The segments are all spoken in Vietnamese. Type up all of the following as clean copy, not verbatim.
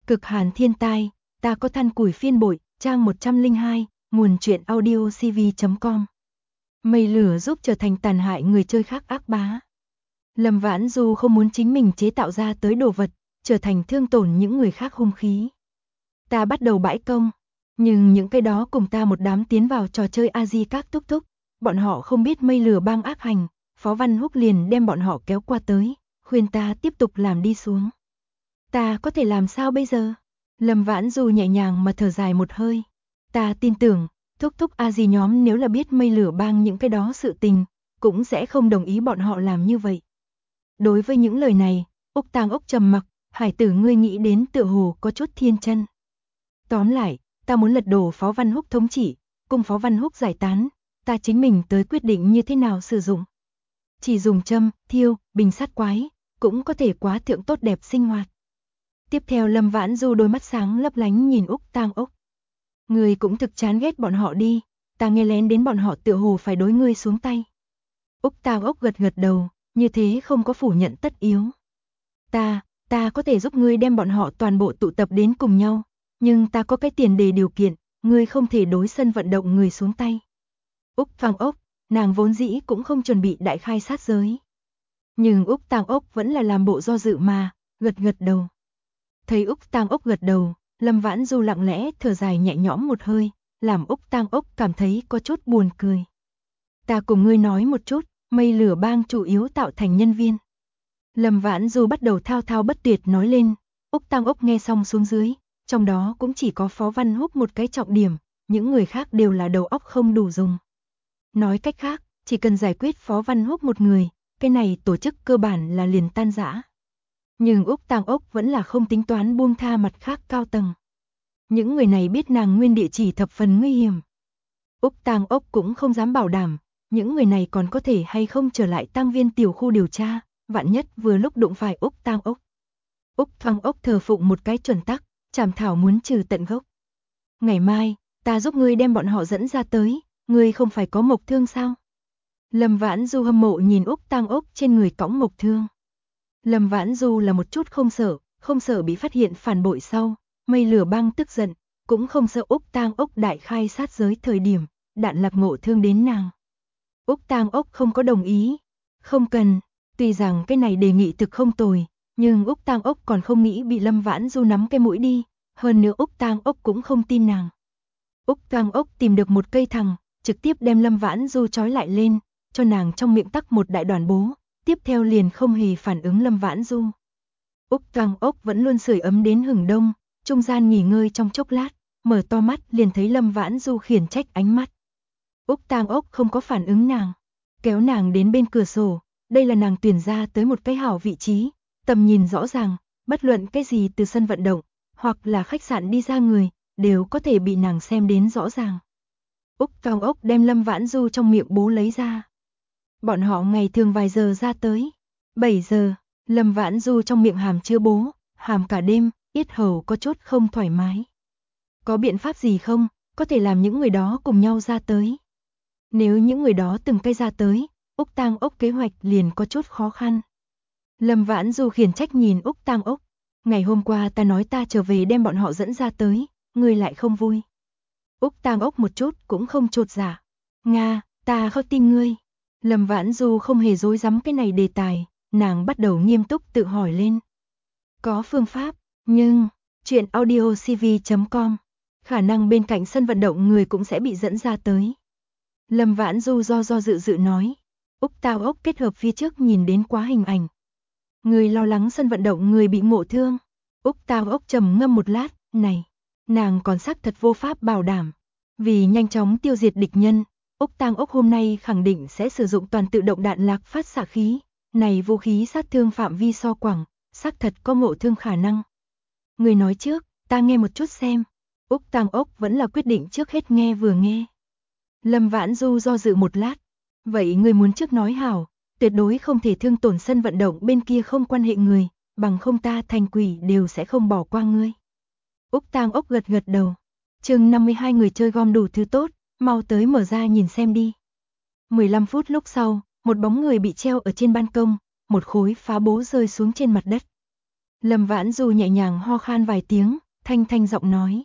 Cực hàn thiên tai, ta có than củi phiên bội, trang 102, nguồn truyện audio cv.com. Mây lửa giúp trở thành tàn hại người chơi khác ác bá. Lâm Vãn Du không muốn chính mình chế tạo ra tới đồ vật, trở thành thương tổn những người khác hung khí. Ta bắt đầu bãi công, nhưng những cái đó cùng ta một đám tiến vào trò chơi A-di các túc túc, bọn họ không biết mây lửa bang ác hành, Phó Văn Húc liền đem bọn họ kéo qua tới, khuyên ta tiếp tục làm đi xuống. Ta có thể làm sao bây giờ? Lâm Vãn Du nhẹ nhàng mà thở dài một hơi. Ta tin tưởng, thúc thúc A-di nhóm nếu là biết mây lửa bang những cái đó sự tình, cũng sẽ không đồng ý bọn họ làm như vậy. Đối với những lời này, Úc Tang Ốc trầm mặc, hải tử ngươi nghĩ đến tựa hồ có chút thiên chân. Tóm lại, ta muốn lật đổ Phó Văn Húc thống trị, cùng Phó Văn Húc giải tán, ta chính mình tới quyết định như thế nào sử dụng. Chỉ dùng châm, thiêu, bình sát quái, cũng có thể quá thượng tốt đẹp sinh hoạt. Tiếp theo Lâm Vãn Du đôi mắt sáng lấp lánh nhìn Úc Tang Ốc. Ngươi cũng thực chán ghét bọn họ đi, ta nghe lén đến bọn họ tựa hồ phải đối ngươi xuống tay. Úc Tang Ốc gật gật đầu, như thế không có phủ nhận tất yếu. Ta có thể giúp ngươi đem bọn họ toàn bộ tụ tập đến cùng nhau, nhưng ta có cái tiền đề điều kiện, ngươi không thể đối sân vận động người xuống tay. Úc Tang Ốc, nàng vốn dĩ cũng không chuẩn bị đại khai sát giới. Nhưng Úc Tang Ốc vẫn là làm bộ do dự mà, gật gật đầu. Thấy Úc Tang Ốc gật đầu, Lâm Vãn Du lặng lẽ thở dài nhẹ nhõm một hơi, làm Úc Tang Ốc cảm thấy có chút buồn cười. Ta cùng ngươi nói một chút, mây lửa bang chủ yếu tạo thành nhân viên. Lâm Vãn Du bắt đầu thao thao bất tuyệt nói lên, Úc Tang Ốc nghe xong xuống dưới, trong đó cũng chỉ có Phó Văn Húc một cái trọng điểm, những người khác đều là đầu óc không đủ dùng. Nói cách khác, chỉ cần giải quyết Phó Văn Húc một người, cái này tổ chức cơ bản là liền tan rã. Nhưng Úc Tang Ốc vẫn là không tính toán buông tha mặt khác cao tầng. Những người này biết nàng nguyên địa chỉ thập phần nguy hiểm. Úc Tang Ốc cũng không dám bảo đảm, những người này còn có thể hay không trở lại tang viên tiểu khu điều tra, vạn nhất vừa lúc đụng phải Úc Tang Ốc. Úc Tang Ốc thờ phụng một cái chuẩn tắc, chảm thảo muốn trừ tận gốc. Ngày mai, ta giúp ngươi đem bọn họ dẫn ra tới, ngươi không phải có mộc thương sao? Lâm Vãn Du hâm mộ nhìn Úc Tang Ốc trên người cõng mộc thương. Lâm Vãn Du là một chút không sợ bị phát hiện phản bội sau, mây lửa bang tức giận, cũng không sợ Úc Tang Ốc đại khai sát giới thời điểm, đạn lạc ngộ thương đến nàng. Úc Tang Ốc không có đồng ý, không cần, tuy rằng cái này đề nghị thực không tồi, nhưng Úc Tang Ốc còn không nghĩ bị Lâm Vãn Du nắm cái mũi đi, hơn nữa Úc Tang Ốc cũng không tin nàng. Úc Tang Ốc tìm được một cây thằng, trực tiếp đem Lâm Vãn Du trói lại lên, cho nàng trong miệng tắc một đại đoàn bố, tiếp theo liền không hề phản ứng Lâm Vãn Du. Úc Tang Ốc vẫn luôn sưởi ấm đến hừng đông, trung gian nghỉ ngơi trong chốc lát, mở to mắt liền thấy Lâm Vãn Du khiển trách ánh mắt. Úc Tang Ốc không có phản ứng nàng, kéo nàng đến bên cửa sổ, đây là nàng tuyển ra tới một cái hảo vị trí, tầm nhìn rõ ràng, bất luận cái gì từ sân vận động, hoặc là khách sạn đi ra người, đều có thể bị nàng xem đến rõ ràng. Úc Tang Ốc đem Lâm Vãn Du trong miệng bố lấy ra. Bọn họ ngày thường vài giờ ra tới, 7 giờ, Lâm Vãn Du trong miệng hàm chứa bố, hàm cả đêm, yết hầu có chút không thoải mái. Có biện pháp gì không, có thể làm những người đó cùng nhau ra tới. Nếu những người đó từng cây ra tới, Úc Tang Ốc kế hoạch liền có chút khó khăn. Lâm Vãn Du khiển trách nhìn Úc Tang Ốc, ngày hôm qua ta nói ta trở về đem bọn họ dẫn ra tới, ngươi lại không vui. Úc Tang Ốc một chút cũng không chột dạ. Nga, ta không tin ngươi. Lâm Vãn Du không hề dối rắm cái này đề tài, nàng bắt đầu nghiêm túc tự hỏi lên. Có phương pháp, nhưng, chuyện audio cv.com, khả năng bên cạnh sân vận động người cũng sẽ bị dẫn ra tới. Lâm Vãn Du do dự nói, Úc Tang Ốc kết hợp phía trước nhìn đến quá hình ảnh. Người lo lắng sân vận động người bị ngộ thương. Úc Tang Ốc trầm ngâm một lát, này, nàng còn xác thật vô pháp bảo đảm. Vì nhanh chóng tiêu diệt địch nhân, Úc Tang Ốc hôm nay khẳng định sẽ sử dụng toàn tự động đạn lạc phát xạ khí. Này vũ khí sát thương phạm vi so quảng, xác thật có ngộ thương khả năng. Người nói trước, ta nghe một chút xem. Úc Tang Ốc vẫn là quyết định trước hết nghe vừa nghe. Lâm Vãn Du do dự một lát. Vậy người muốn trước nói hảo, tuyệt đối không thể thương tổn sân vận động bên kia không quan hệ người, bằng không ta thành quỷ đều sẽ không bỏ qua ngươi. Úc Tang Ốc gật gật đầu. Chừng 52 người chơi gom đủ thứ tốt, mau tới mở ra nhìn xem đi. 15 phút lúc sau, một bóng người bị treo ở trên ban công, một khối phá bố rơi xuống trên mặt đất. Lâm Vãn Du nhẹ nhàng ho khan vài tiếng, thanh thanh giọng nói.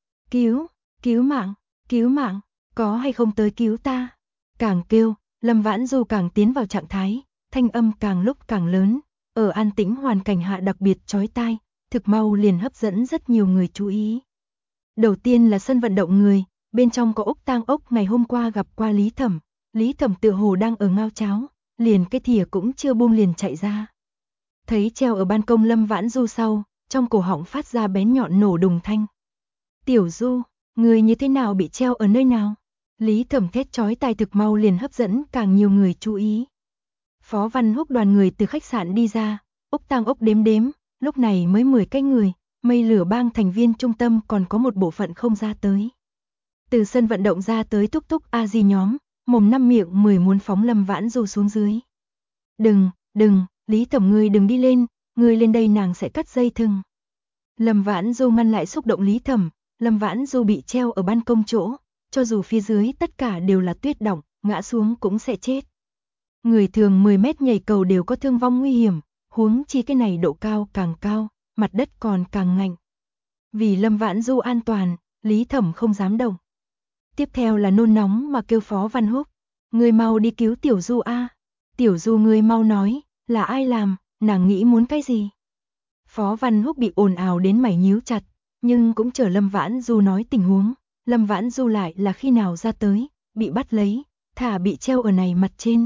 Cứu mạng, có hay không tới cứu ta? Càng kêu, Lâm Vãn Du càng tiến vào trạng thái, thanh âm càng lúc càng lớn, ở an tĩnh hoàn cảnh hạ đặc biệt chói tai, thực mau liền hấp dẫn rất nhiều người chú ý. Đầu tiên là sân vận động người, bên trong có Úc Tang Ốc ngày hôm qua gặp qua Lý Thẩm tựa hồ đang ở ngao cháo, liền cái thìa cũng chưa buông liền chạy ra. Thấy treo ở ban công Lâm Vãn Du sau, trong cổ họng phát ra bén nhọn nổ đùng thanh. Tiểu Du, người như thế nào bị treo ở nơi nào? Lý Thẩm thét chói tai thực mau liền hấp dẫn càng nhiều người chú ý. Phó Văn Húc đoàn người từ khách sạn đi ra, Úc Tang Ốc đếm, lúc này mới 10 cái người, mây lửa bang thành viên trung tâm còn có một bộ phận không ra tới. Từ sân vận động ra tới Túc Túc A Di nhóm, mồm năm miệng 10 muốn phóng Lâm Vãn Du xuống dưới. Đừng, Lý Thẩm ngươi đừng đi lên, ngươi lên đây nàng sẽ cắt dây thừng. Lâm Vãn Du ngăn lại xúc động Lý Thẩm, Lâm Vãn Du bị treo ở ban công chỗ, cho dù phía dưới tất cả đều là tuyết đọng, ngã xuống cũng sẽ chết. Người thường 10 mét nhảy cầu đều có thương vong nguy hiểm, huống chi cái này độ cao càng cao, mặt đất còn càng ngạnh. Vì Lâm Vãn Du an toàn, Lý Thẩm không dám động. Tiếp theo là nôn nóng mà kêu Phó Văn Húc, người mau đi cứu Tiểu Du a. Tiểu Du người mau nói, là ai làm, nàng nghĩ muốn cái gì? Phó Văn Húc bị ồn ào đến mày nhíu chặt, nhưng cũng chờ Lâm Vãn Du nói tình huống, Lâm Vãn Du lại là khi nào ra tới, bị bắt lấy, thả bị treo ở này mặt trên.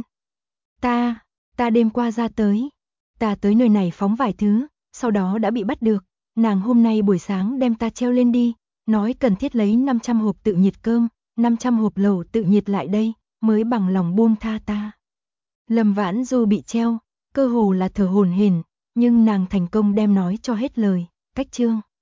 Ta đêm qua ra tới, ta tới nơi này phóng vài thứ, sau đó đã bị bắt được, nàng hôm nay buổi sáng đem ta treo lên đi, nói cần thiết lấy 500 hộp tự nhiệt cơm, 500 hộp lẩu tự nhiệt lại đây, mới bằng lòng buông tha ta. Lâm Vãn Du bị treo, cơ hồ là thở hổn hển, nhưng nàng thành công đem nói cho hết lời, cách chương.